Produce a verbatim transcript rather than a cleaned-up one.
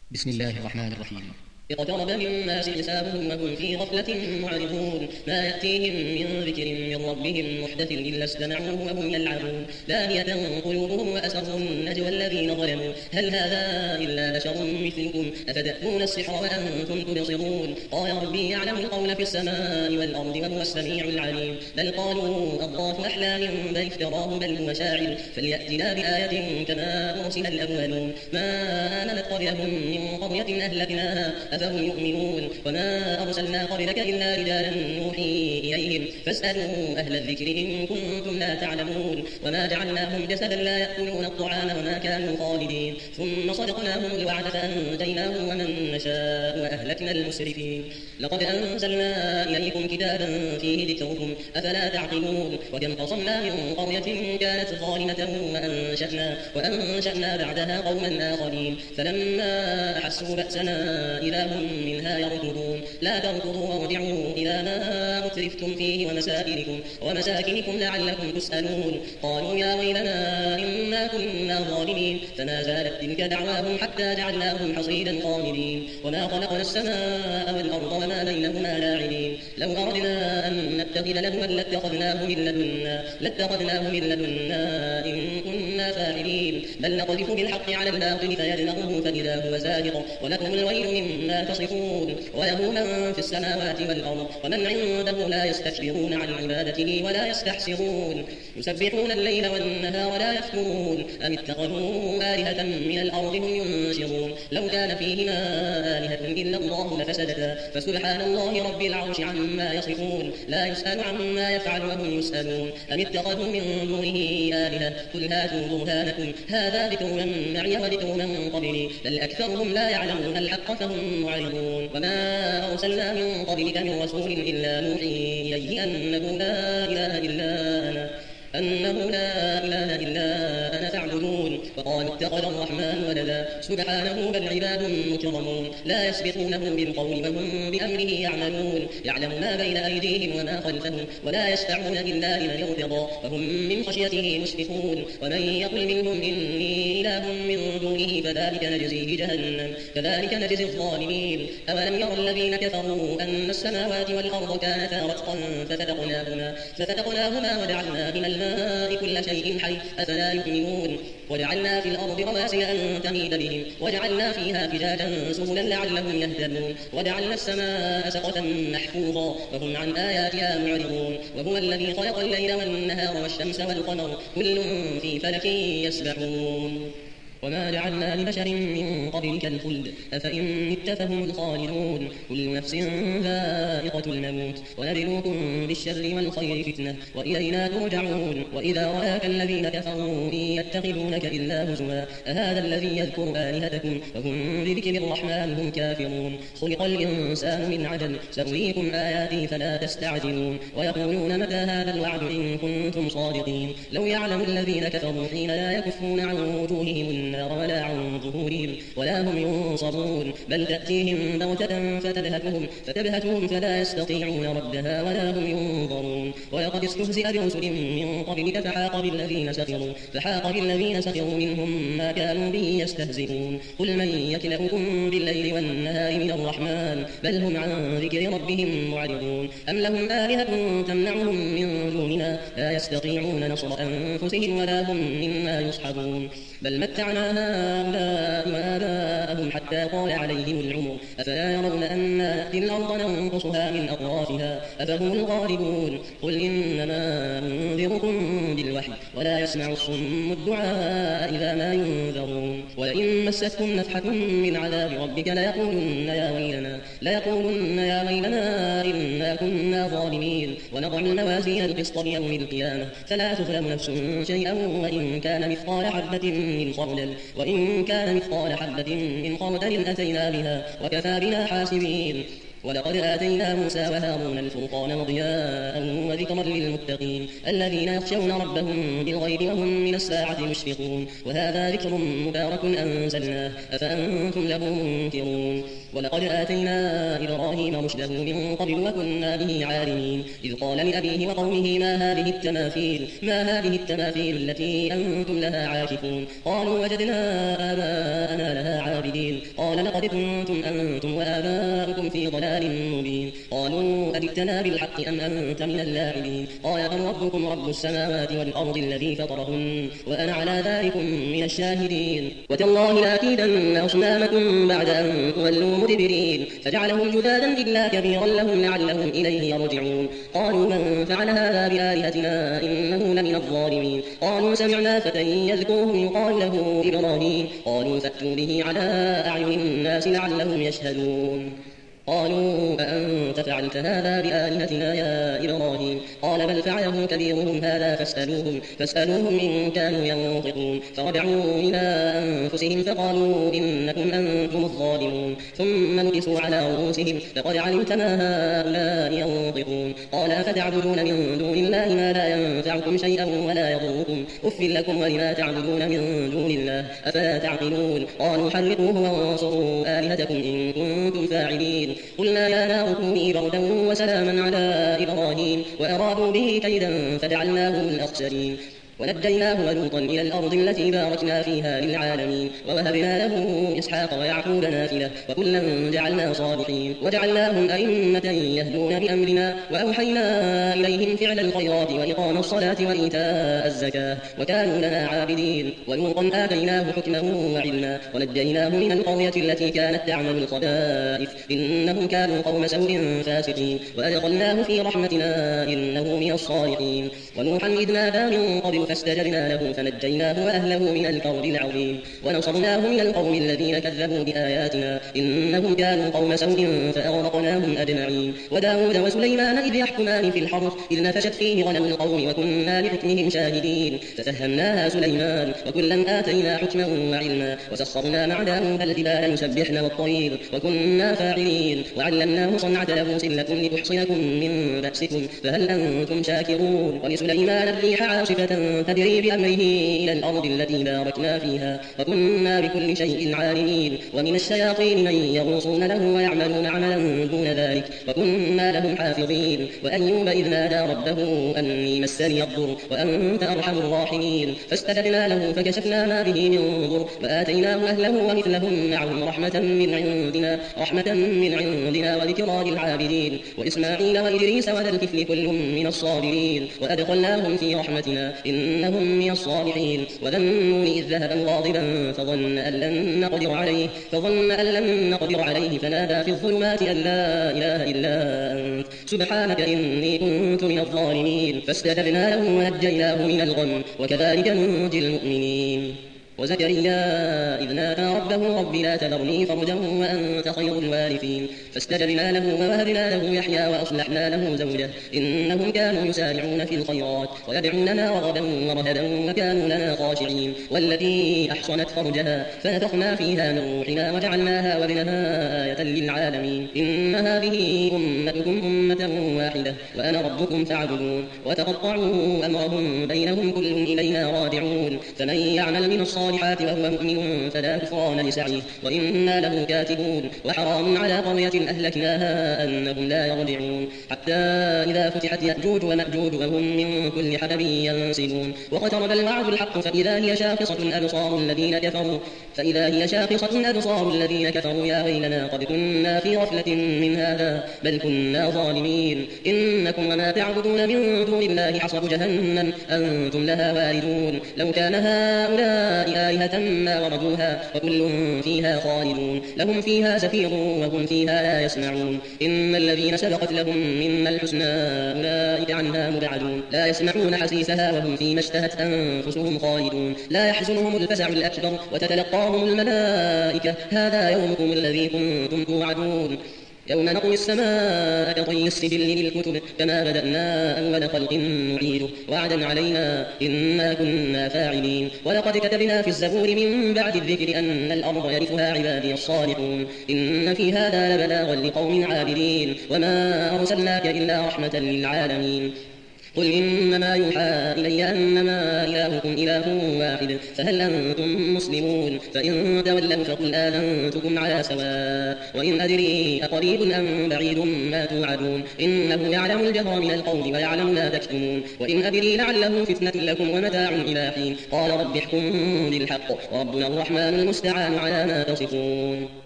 بسم الله الرحمن الرحيم. اقترب للناس حسابهم وهم في غفلة معرضون ما يأتيهم من ذكر من ربهم محدث إلا استمعوه وهم يلعبون لاهية قلوبهم وأسروا النجوى الذين ظلموا هل هذا إلا بشر مثلكم أفتأتون السحر وأنتم تبصرون قال ربي يعلم القول في السماء والأرض وهو السميع العليم بل قالوا أضغاث أحلام بل افتراه بل هو شاعر فليأتنا بآية كما أرسل الأولون ما آمنت قبلهم من قرية أهلكناها فهم يؤمنون وما أرسلنا قبلك إلا رجالا نوحي إليهم فاسألوا أهل الذكر إن كنتم لا تعلمون وما جعلناهم جسدا لا يأكلون الطعام وما كانوا خالدين ثم صدقناهم الوعد فأنجيناهم ومن نشاء وأهلكنا المسرفين لقد أنزلنا إليكم كتابا فيه ذكركم أفلا تعقلون وكم قصمنا من قرية كانت ظالمة وأنشأنا, وأنشأنا بعدها قوما آخرين فلما أحسوا بأسنا إذا هم منها يركضون لا تركضوا وارجعوا إلى ما أترفتم فيه ومساكنكم, ومساكنكم لعلكم تسألون قالوا يا ويلنا إنا كنا ظالمين فما زالت تلك دعواهم حتى جعلناهم حصيدا خامدين وما خلقنا السماء والأرض وما بينهما لاعبين لو أردنا أن نتخذ لهوا لاتخذناه من لدنا لاتخذناه من لدنا إن كنا فاعلين بل نقذف بالحق على الباطل فيدمغه فإذا هو زاهق ولكم الويل مما تصفون وله من في السماوات والأرض ومن عنده لا يستكبرون عن عبادته ولا يستحسرون يسبحون الليل والنهار ولا يفترون أم اتخذوا آلهة من الأرض هم ينشرون لو كان فيهما آلهة إلا الله لفسدتا فسبحان الله رب العرش عما يصفون لا يسأل عما يفعل وهم يسألون أم اتخذوا من دونه آلهة قل هاتوا برهانكم هذا ذكر من معي وذكر من قبلي بل أكثرهم لا يعلمون الحق فهم معرضون وما أرسلنا من قبلك من رسول إلا نوحي إليه أنه لا إله إلا أنا أنه لا إله إلا أنا فاعبدون وقالوا اتخذ الرحمن ولدا سبحانه بل عباد مكرمون لا يسبقونه بالقول وهم بأمره يعملون يعلم ما بين أيديهم وما خلفهم ولا يشفعون إلا لمن ارتضى وهم من خشيته مشفقون ومن يقل منهم إني إله من دونه فذلك نجزيه جهنم كذلك نجزي الظالمين أولم يرى الذين كفروا أن السماوات والأرض كانتا رتقا ففتقناهما ففتقناهما وجعلنا من الماء كل شيء حي أفلا يؤمنون وجعلنا في الأرض رواسي أن تميد بهم وجعلنا فيها فجاجا سبلا لعلهم يهتدون وجعلنا السماء سقفا محفوظا وهم عن آياتها معرضون وهو الذي خلق الليل والنهار والشمس والقمر كل في فلك يسبحون وما جعلنا لبشر من قبلك الخلد أفإن مت فهم الخالدون كل نفس ذائقة الموت ونبلوكم بالشر والخير فتنة وإلينا ترجعون وإذا رآك الذين كفروا إن يتخذونك إلا هزوا أهذا الذي يذكر آلهتكم وهم بذكر الرحمن هم كافرون خلق الإنسان من عجل سأريكم آياتي فلا تستعجلون ويقولون متى هذا الوعد إن كنتم صادقين لو يعلم الذين كفروا حين لا يكفون عن وجوههم النار ولا عن ظهورهم ولا هم ينصرون بل تأتيهم بغتة فتبهتهم, فتبهتهم فلا يستطيعون ردها ولا هم ينظرون ولقد استهزئ برسل من قبلك فحاق بالذين سخروا فحاق بالذين سخروا منهم ما كانوا به يستهزئون قل من يكلؤكم بالليل والنهار من الرحمن بل هم عن ذكر ربهم معرضون أم لهم آلهة تمنعهم من دوننا لا يستطيعون نصر أنفسهم ولا هم منا يصحبون بل متعنا هؤلاء وآباءهم حتى طال عليهم العمر أفلا يرون أنا نأتي الأرض ننقصها من أطرافها أفهم الغالبون قل إنما أنذركم بالوحي ولا يسمع الصم الدعاء إذا ما ينذرون ولئن مستكم نفحة من عذاب ربك ليقولن يا ويلنا ليقولن يا ويلنا إنا كنا ظالمين ونضع الموازين القسط ليوم القيامة فلا تظلم نفس شيئا وإن كان مثقال حبة من خردل وإن كان مثقال حبة من خردل أتينا بها وكفى بنا حاسبين ولقد آتينا موسى وهارون الفرقان وضياء وذكرا للمتقين الذين يخشون ربهم بالغيب وهم من الساعة مشفقون وهذا ذكر مبارك أنزلناه أفأنتم له منكرون ولقد آتينا إبراهيم رشده من قبل وكنا به عالمين إذ قال لأبيه وقومه ما هذه التماثيل ما هذه التماثيل التي أنتم لها عاكفون قالوا وجدنا آباءنا لها عابدين قال قال لقد كنتم أنتم وآباؤكم في ضلال مبين قالوا أجئتنا بالحق أم أنت من اللاعبين قال بل ربكم رب السماوات والأرض الذي فطرهن وأنا على ذلكم من الشاهدين وتالله لأكيدن أصنامكم بعد أن تولوا مدبرين فجعلهم جذاذا إلا كبيرا لهم لعلهم إليه يرجعون قالوا من فعل هذا بآلهتنا إنه لمن الظالمين قالوا سمعنا فتى يذكرهم يقال له إبراهيم قالوا فأتوا به على أعين الناس لعلهم يشهدون قالوا أأنت فعلت هذا بآلهتنا يا إبراهيم قال بل فعله كبيرهم هذا فاسألوهم, فاسألوهم إن كانوا ينطقون فرجعوا إلى أنفسهم فقالوا إنكم أنتم الظالمون ثم نكسوا على رؤوسهم لقد علمت ما هؤلاء ينطقون قال فتعبدون من دون الله ما لا ينفعكم شيئا ولا يضركم أف لكم ولما تعبدون من دون الله أفلا تعقلون قالوا حرقوه وانصروا آلهتكم إن كنتم فاعلين قلنا يا نار كوني بردا وسلاما على إبراهيم وأرادوا به كيدا فجعلناه الأخسرين ونجيناه ولوطا إلى الأرض التي باركنا فيها للعالمين ووهبنا له إسحاق ويعقوب نافلة وكلا جعلنا صالحين وجعلناهم أئمة يهدون بأمرنا وأوحينا إليهم فعل الخيرات وإقام الصلاة وإيتاء الزكاة وكانوا لنا عابدين ولوطا آتيناه حكما وعلما ونجيناه من القرية التي كانت تعمل الخبائث إنهم كانوا قوم سوء فاسقين وأدخلناه في رحمتنا إنه من الصالحين ونوحا إذ نادى من قبل فاستجبنا له فنجيناه وأهله من الكرب العظيم ونصرناه من القوم الذين كذبوا بآياتنا إنهم كانوا قوم سوء فأغرقناهم أجمعين وداود وسليمان إذ يحكمان في الحرث إذ نفشت فيه غنم القوم وكنا لحكمهم شاهدين ففهمناها سليمان وكلا آتينا حكما وعلما وسخرنا مع داود الجبال يسبحن والطير وكنا فاعلين وعلمناه صنعة لبوس لكم لتحصنكم من بأسكم فهل أنتم شاكرون ولسليمان الريح عاصفة تجري بأمره إلى الأرض التي باركنا فيها وكنا بكل شيء عالمين ومن الشياطين من يغوصون له ويعملون عملا دون ذلك وكنا لهم حافظين وأيوب إذ نادى ربه أني مسني الضر وأنت أرحم الراحمين فاستجبنا له فكشفنا ما به من ضر وآتيناه أهله ومثلهم معهم رحمة من عندنا رحمة من عندنا وذكرى للعابدين وإسماعيل وإدريس وذا الكفل كل من الصابرين وأدخلناهم في رحمتنا إنهم من الصالحين وذا النون إذ ذهب غاضبا فظن أن لن نقدر عليه فظن أن لن نقدر عليه فنادى في الظلمات أن لا إله إلا أنت سبحانك إني كنت من الظالمين فاستجبنا له ونجيناه من الغم وكذلك ننجي المؤمنين وزكريا إذ نادى ربه رب لا تذرني فردا وأنت خير الوارثين فاستجبنا له ووهبنا له يحيى وأصلحنا له زوجه إنهم كانوا يسارعون في الخيرات ويدعوننا رغبا ورهبا وكانوا لنا خاشعين والتي أحصنت فرجها فنفخنا فيها من روحنا وجعلناها وابنها آية للعالمين إن هذه أمتكم أمة واحدة وأنا ربكم فاعبدون وتقطعوا أمرهم بينهم كل إلينا راجعون فمن يعمل من الصالحات وهو مؤمن فلا كفران لسعيه وإنا له كاتبون وحرام على قرية أهلكناها أنهم لا يرجعون حتى إذا فتحت يأجوج ومأجوج وهم من كل حدب ينسلون واقترب الوعد الحق فإذا هي شاخصة أبصار الذين كفروا فإذا هي شاخصة أبصار الذين كفروا يا ويلنا قد كنا في غفلة من هذا بل كنا ظالمين إنكم وما تعبدون من دون الله حصب جهنم أنتم لها واردون لو كان هؤلاء آلهة ما وردوها وكل فيها خالدون لهم فيها زفير وهم فيها لا يسمعون إن الذين سبقت لهم منا الحسنى أولئك عنها مبعدون لا يسمعون حسيسها وهم فيما اشتهت أنفسهم خالدون لا يحزنهم الفزع الأكبر وتتلقاهم الملائكة هذا يومكم الذي كنتم توعدون يوم نطوي السماء كطي السجل للكتب كما بدأنا أول خلق نعيده وعدا علينا إنا كنا فاعلين ولقد كتبنا في الزبور من بعد الذكر أن الأرض يرثها عبادي الصالحون إن في هذا لبلاغا لقوم عابدين وما أرسلناك إلا رحمة للعالمين قل إنما يوحى إلي أنما إلهكم إله واحد فهل أنتم مسلمون فإن تولوا فقل آذنتكم على سواء وإن أدري أقريب أم بعيد ما توعدون إنه يعلم الجهر من القول ويعلم ما تكتمون وإن أدري لعله فتنة لكم ومتاع إلى حين قال رب احكم بالحق وربنا الرحمن المستعان على ما تصفون.